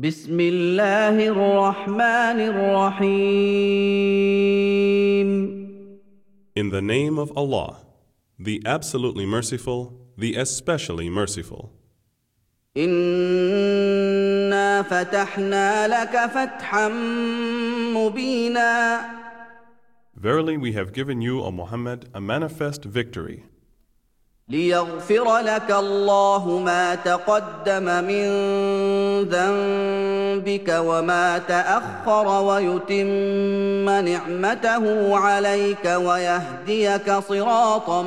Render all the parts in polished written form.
بسم الله الرحمن الرحيم. In the name of Allah, the absolutely merciful, the especially merciful. إنا فتحنا لك فتحا مبينا. Verily we have given you, O Muhammad, a manifest victory, ليغفر لك الله ما تقدم من ذنبك وما تأخر ويتم نعمته عليك ويهديك صراطا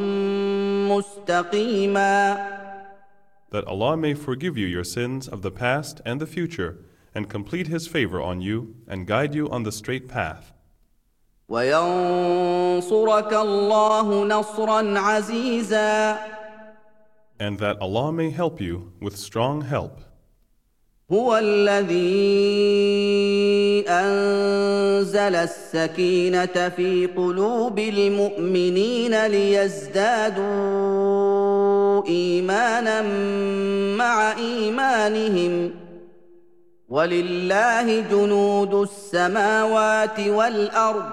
مستقيما. that Allah may forgive you your sins of the past and the future, and complete His favor on you, and guide you on the straight path. وينصرك الله نصرا عزيزا. And that Allah may help you with strong help. هو الذي أنزل السكينة في قلوب المؤمنين ليزدادوا إيمانا مع إيمانهم ولله جنود السماوات والأرض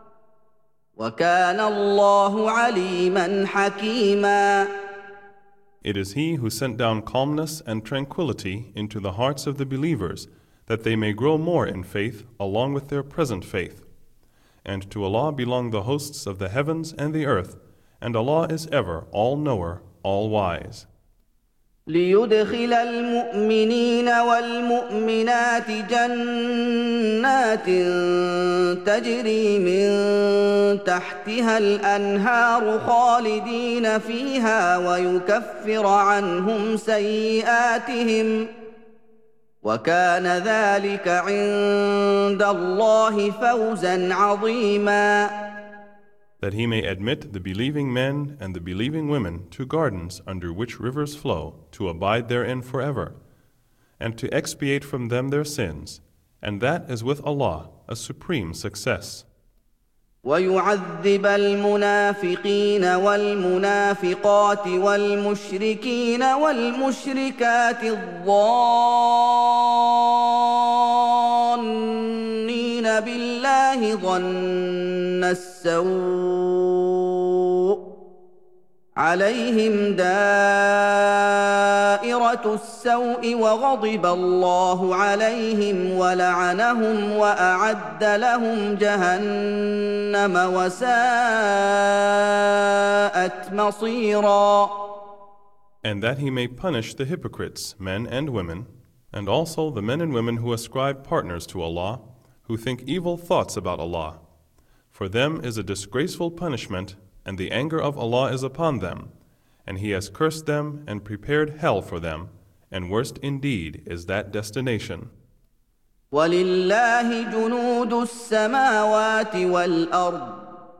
وكان الله عليما حكيما. It is He who sent down calmness and tranquility into the hearts of the believers, that they may grow more in faith along with their present faith. And to Allah belong the hosts of the heavens and the earth, and Allah is ever all-knower, all-wise. ليدخل المؤمنين والمؤمنات جنات تجري من تحتها الأنهار خالدين فيها ويكفر عنهم سيئاتهم وكان ذلك عند الله فوزا عظيما. That He may admit the believing men and the believing women to gardens under which rivers flow, to abide therein forever, and to expiate from them their sins, and that is with Allah a supreme success. ويعذب المنافقين والمنافقات والمشركين والمشركات الظانين بالله ظن السوء عليهم دائرة السوء وغضب الله عليهم ولعنهم وأعد لهم جهنم وساءت مصيرا. And that He may punish the hypocrites, men and women, and also the men and women who ascribe partners to Allah, who think evil thoughts about Allah. For them is a disgraceful punishment, and the anger of Allah is upon them, and He has cursed them and prepared hell for them, and worst indeed is that destination. ولله جنود السماوات والأرض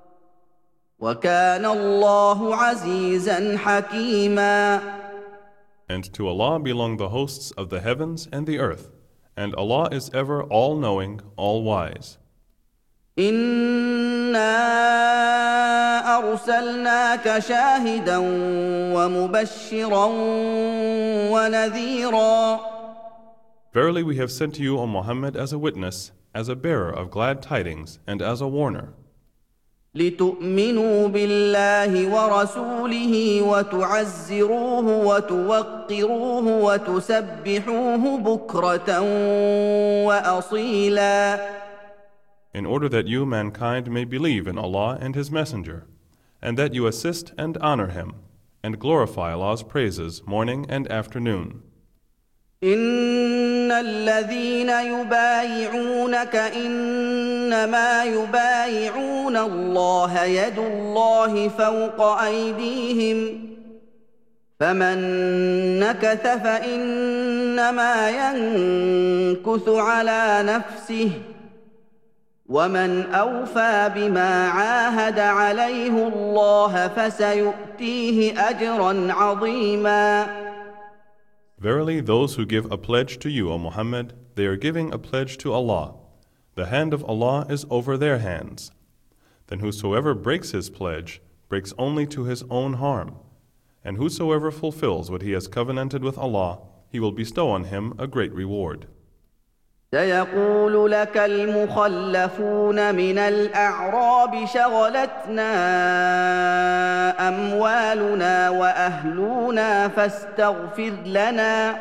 وكان الله عزيزا حكيما. And to Allah belong the hosts of the heavens and the earth, and Allah is ever all-knowing, all-wise. إنا أرسلناك شاهدا ومبشرا ونذيرا. Verily we have sent to you, O Muhammad, as a witness, as a bearer of glad tidings, and as a warner. لتؤمنوا بالله ورسوله وتعزروه وتوقروه وتسبحوه بكرة وأصيلا. In order that you, mankind, may believe in Allah and His Messenger, and that you assist and honor Him, and glorify Allah's praises morning and afternoon. إن الذين يبايعونك إنما يبايعون الله يد الله فوق أيديهم فمن نكث فإنما ينكث على نفسه ومن أوفى بما عاهد عليه الله فسيؤتيه أجرا عظيما. Verily, those who give a pledge to you, O Muhammad, they are giving a pledge to Allah. The hand of Allah is over their hands. Then whosoever breaks his pledge breaks only to his own harm. And whosoever fulfills what he has covenanted with Allah, He will bestow on him a great reward. سيقول لك المخلفون من الأعراب شغلتنا أموالنا وأهلنا فاستغفر لنا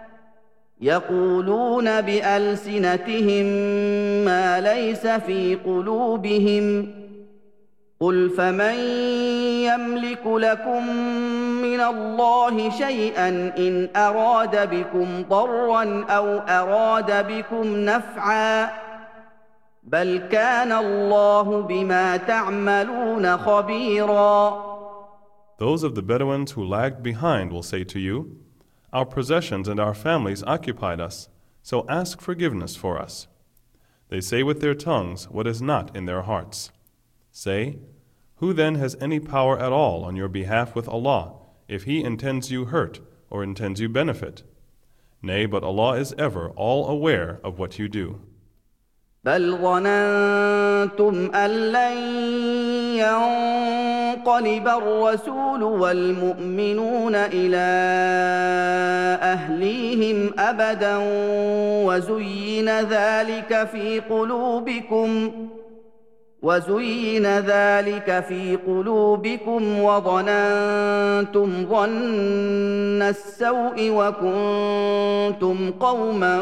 يقولون بألسنتهم ما ليس في قلوبهم قل فمن يملك لكم من الله شيئا إن أراد بكم ضرا أو أراد بكم نفعا بل كان الله بما تعملون خبيرا. Those of the Bedouins who lagged behind will say to you, "Our possessions and our families occupied us, so ask forgiveness for us." They say with their tongues what is not in their hearts. Say, who then has any power at all on your behalf with Allah, if He intends you hurt or intends you benefit? Nay, but Allah is ever all aware of what you do. بل ظننتم أن لن ينقلب الرسول والمؤمنون إلى أهليهم أبدا وزين ذلك في قلوبكم وظننتم ظن السوء وكنتم قوما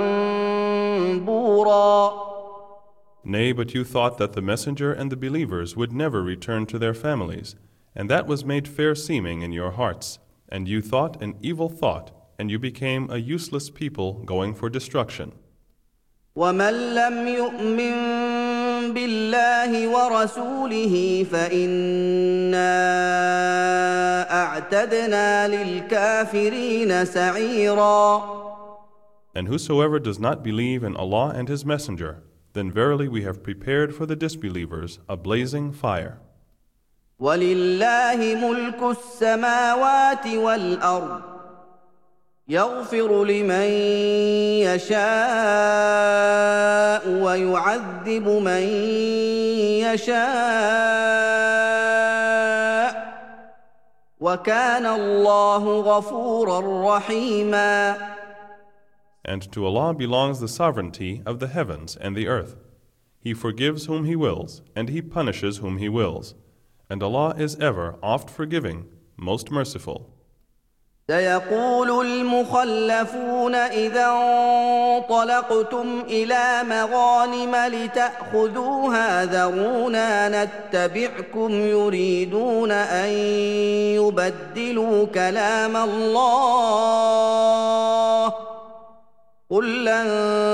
بورا. Nay, but you thought that the messenger and the believers would never return to their families, and that was made fair seeming in your hearts, and you thought an evil thought, and you became a useless people going for destruction. ومن لم يؤمن بالله ورسوله فإنا أعتدنا للكافرين سعيرا. And whosoever does not believe in Allah and His Messenger, then verily we have prepared for the disbelievers a blazing fire. وَلِلَّهِ مُلْكُ السَّمَاوَاتِ وَالْأَرْضِ يَغْفِرُ لِمَن يَشَاءُ وَيُعَذِّبُ مَن يَشَاءُ وَكَانَ اللَّهُ غَفُورًا رَّحِيمًا. And to Allah belongs the sovereignty of the heavens and the earth. He forgives whom He wills, and He punishes whom He wills. And Allah is ever oft forgiving, most merciful. سيقول المخلفون إذا انطلقتم إلى مغانم لتأخذوها ذرونا نتبعكم يريدون أن يبدلوا كلام الله قل لن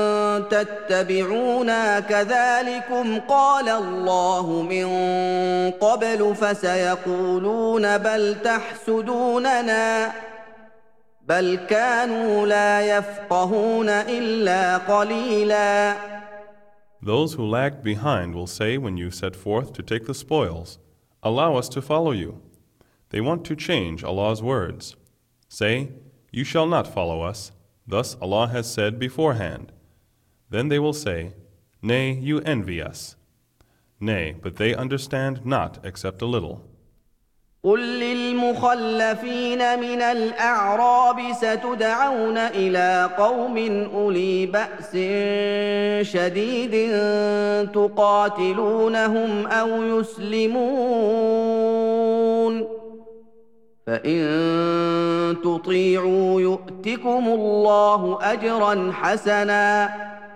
تتبعونا كذلكم قال الله من قبل فسيقولون بل تحسدوننا بل كانوا لا يفقهون إلا قليلا. Those who lagged behind will say when you set forth to take the spoils, "Allow us to follow you." They want to change Allah's words. Say, "You shall not follow us. Thus Allah has said beforehand." Then they will say, "Nay, you envy us." Nay, but they understand not except a little. قل للمخلفين من الأعراب ستدعون إلى قوم أولي بأس شديد تقاتلونهم أو يسلمون فإن تطيعوا يؤتكم الله أجرا حسنا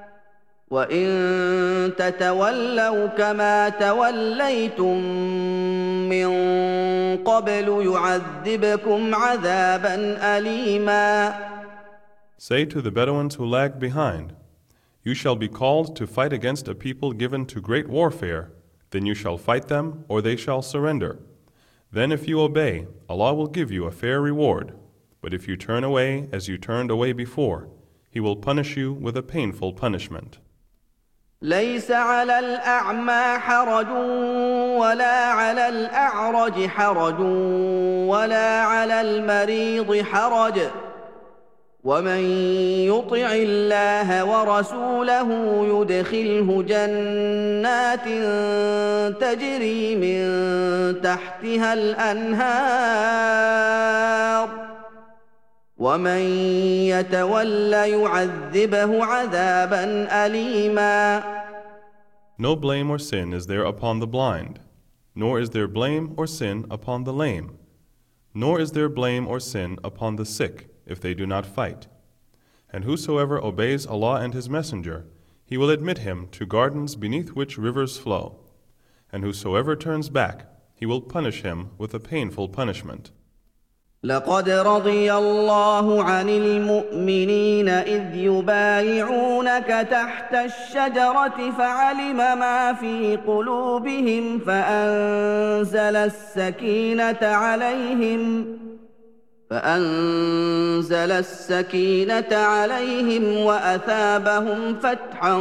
وإن تتولوا كما توليتم من قبل يعذبكم عذابا أليما. Say to the Bedouins who lagged behind, "You shall be called to fight against a people given to great warfare, then you shall fight them, or they shall surrender. Then if you obey, Allah will give you a fair reward. But if you turn away as you turned away before, He will punish you with a painful punishment." ليس على الأعمى حرج ولا على الأعرج حرج ولا على المريض حرج ومن يطع الله ورسوله يدخله جنات تجري من تحتها الأنهار ومن يتول يعذبه عذابا أليما. No blame or sin is there upon the blind, nor is there blame or sin upon the lame, nor is there blame or sin upon the sick if they do not fight. And whosoever obeys Allah and His Messenger, He will admit him to gardens beneath which rivers flow. And whosoever turns back, He will punish him with a painful punishment. لقد رضي الله عن المؤمنين إذ يبايعونك تحت الشجرة فعلم ما في قلوبهم فأنزل السكينة عليهم وأثابهم فتحا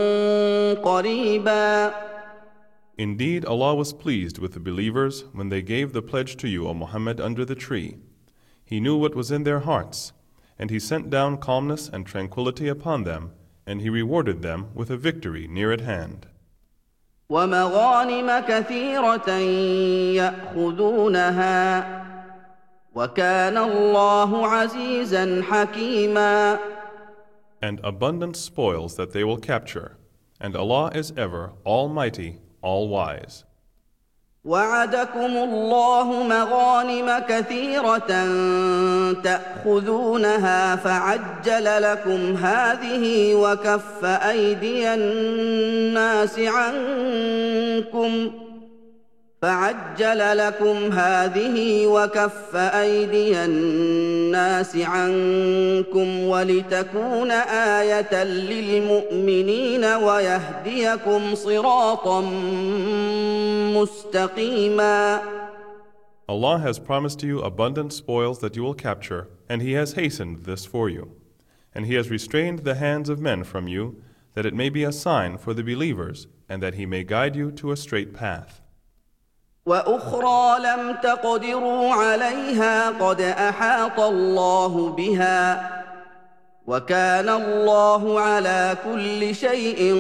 قريبا. Indeed, Allah was pleased with the believers when they gave the pledge to you, O Muhammad, under the tree. He knew what was in their hearts, and He sent down calmness and tranquility upon them, and He rewarded them with a victory near at hand. وَمَغَانِمَ كَثِيرَةً يَأْخُذُونَهَا وَكَانَ اللَّهُ عَزِيزًا حَكِيمًا. And abundant spoils that they will capture, and Allah is ever Almighty, All-Wise. وعدكم الله مغانم كثيرة تأخذونها فعجل لكم هذه وكف أيدي الناس عنكم ولتكون آية للمؤمنين ويهديكم صراطا مستقيما. Allah has promised you abundant spoils that you will capture, and He has hastened this for you. And He has restrained the hands of men from you, that it may be a sign for the believers, and that He may guide you to a straight path. وأخرى لم تقدروا عليها قد أحاط الله بها وكان الله على كل شيء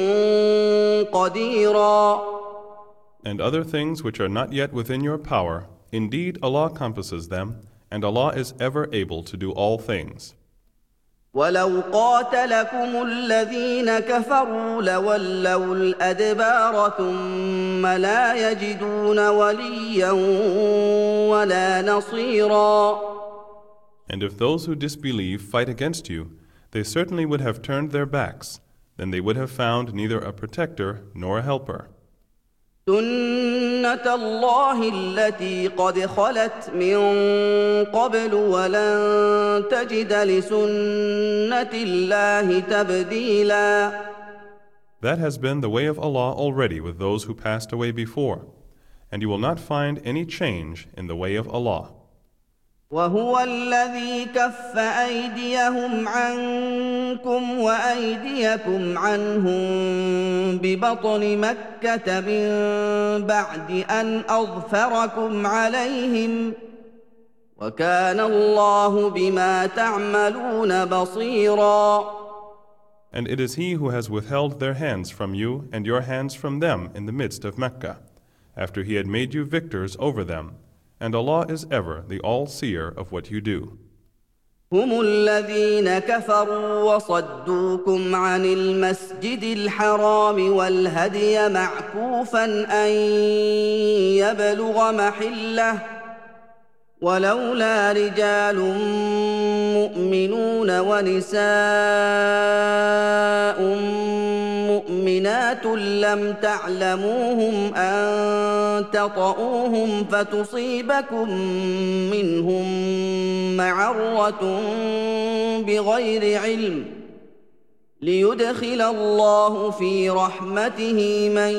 قديرا. And other things which are not yet within your power, indeed Allah compasses them, and Allah is ever able to do all things. ولو قاتلكم الذين كفروا لولوا الأدبار ثم لا يجدون وليا ولا نصيرا. And if those who disbelieve fight against you, they certainly would have turned their backs, then they would have found neither a protector nor a helper. سُنَّةَ اللَّهِ الَّتِي قَدْ خَلَتْ مِن قَبْلُ وَلَن تَجِدَ لِسُنَّةِ اللَّهِ تَبْدِيلًا. That has been the way of Allah already with those who passed away before, and you will not find any change in the way of Allah. وهو الذي كف أيديهم عنكم وأيديكم عنهم ببطن مكة من بعد أن أظفركم عليهم وكان الله بما تعملون بصيرا. And it is He who has withheld their hands from you and your hands from them in the midst of Mecca, after He had made you victors over them. And Allah is ever the all-seer of what you do. هم الذين كفروا وصدوكم عن المسجد الحرام والهدي معكوفا أن يبلغ محله ولولا رجال مؤمنون ونساء مؤمنات لم تعلموهم أن تطؤوهم فتصيبكم منهم معرة بغير علم ليدخل الله في رحمته من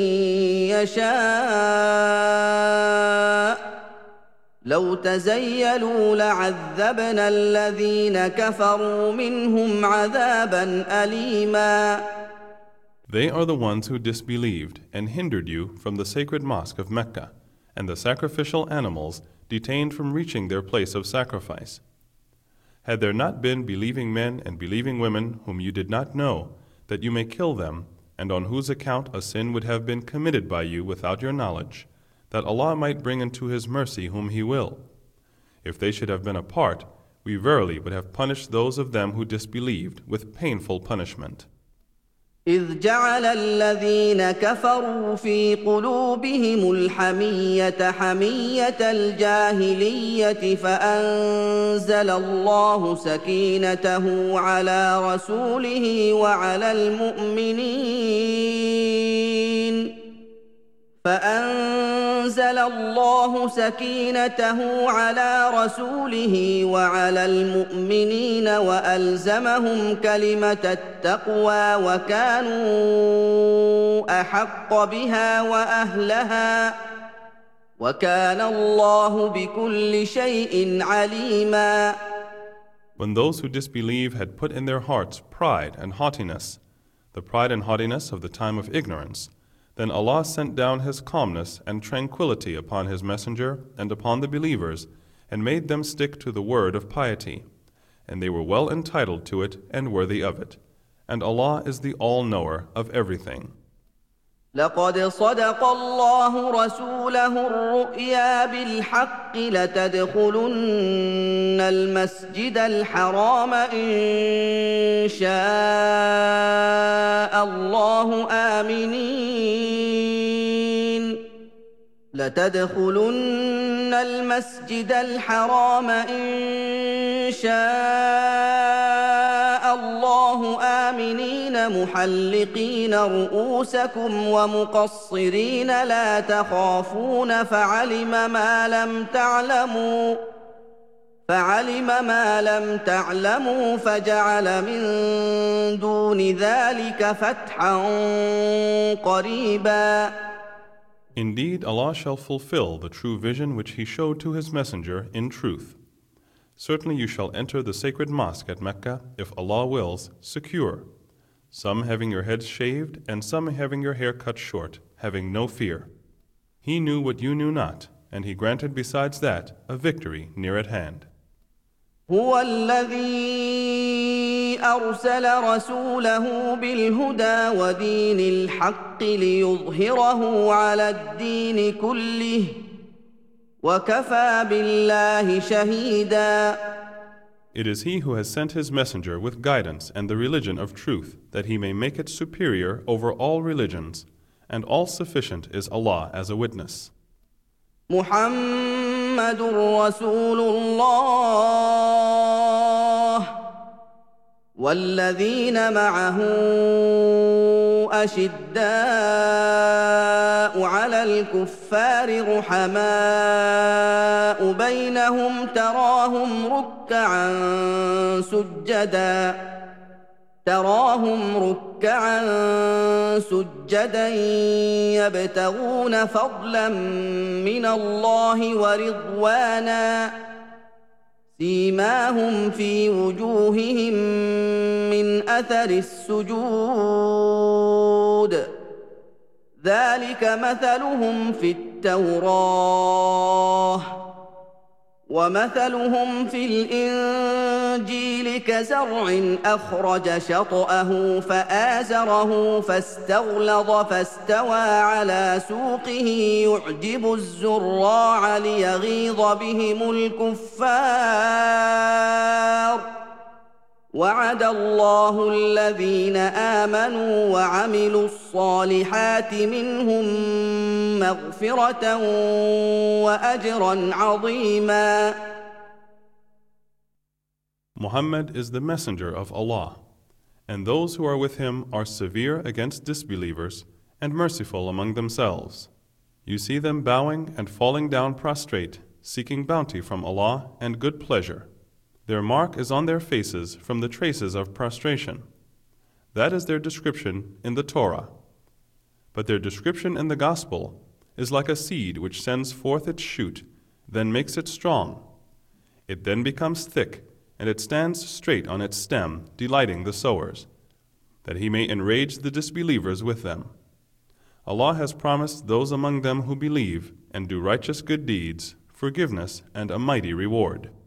يشاء لو تزيلوا لعذبنا الذين كفروا منهم عذابا أليما. They are the ones who disbelieved and hindered you from the sacred mosque of Mecca, and the sacrificial animals detained from reaching their place of sacrifice. Had there not been believing men and believing women whom you did not know, that you may kill them, and on whose account a sin would have been committed by you without your knowledge, that Allah might bring into His mercy whom He will. If they should have been apart, we verily would have punished those of them who disbelieved with painful punishment. إذ جعل الذين كفروا في قلوبهم الحمية حمية الجاهلية فأنزل الله سكينته على رسوله وعلى المؤمنين وألزمهم كلمة التقوى وكانوا أحق بها وأهلها وكان الله بكل شيء عليما. When those who disbelieve had put in their hearts pride and haughtiness, the pride and haughtiness of the time of ignorance, then Allah sent down His calmness and tranquility upon His messenger and upon the believers, and made them stick to the word of piety. And they were well entitled to it and worthy of it. And Allah is the all-knower of everything. لقد صدق الله رسوله الرؤيا بالحق لتدخلن المسجد الحرام إن شاء الله آمنين لتدخلن المسجد الحرام إن شاء الله آمنين محلقين رؤوسكم ومقصرين لا تخافون فعلم ما لم تعلموا فجعل من دون ذلك فتحا قريبا. Indeed, Allah shall fulfill the true vision which He showed to His messenger in truth. Certainly you shall enter the sacred mosque at Mecca, if Allah wills, secure, some having your heads shaved and some having your hair cut short, having no fear. He knew what you knew not, and He granted besides that a victory near at hand. هو الذي أرسل رسوله بالهدى ودين الحق ليظهره على الدين كله وكفى بالله شهيدا. It is He who has sent His messenger with guidance and the religion of truth, that He may make it superior over all religions, and all sufficient is Allah as a witness. محمد رسول الله والذين معه أشداء على الكفار رحماء بينهم تراهم ركعا سجدا يبتغون فضلا من الله ورضوانا سيماهم في وجوههم من أثر السجود ذلك مثلهم في التوراة ومثلهم في الإنجيل كزرع أخرج شطأه فآزره فاستغلظ فاستوى على سوقه يعجب الزراع ليغيظ بهم الكفار وعد الله الذين آمنوا وعملوا الصالحات منهم مغفرة وأجرا عظيما. Muhammad is the messenger of Allah, and those who are with him are severe against disbelievers and merciful among themselves. You see them bowing and falling down prostrate, seeking bounty from Allah and good pleasure. Their mark is on their faces from the traces of prostration. That is their description in the Torah. But their description in the Gospel is like a seed which sends forth its shoot, then makes it strong. It then becomes thick, and it stands straight on its stem, delighting the sowers, that He may enrage the disbelievers with them. Allah has promised those among them who believe and do righteous good deeds forgiveness and a mighty reward.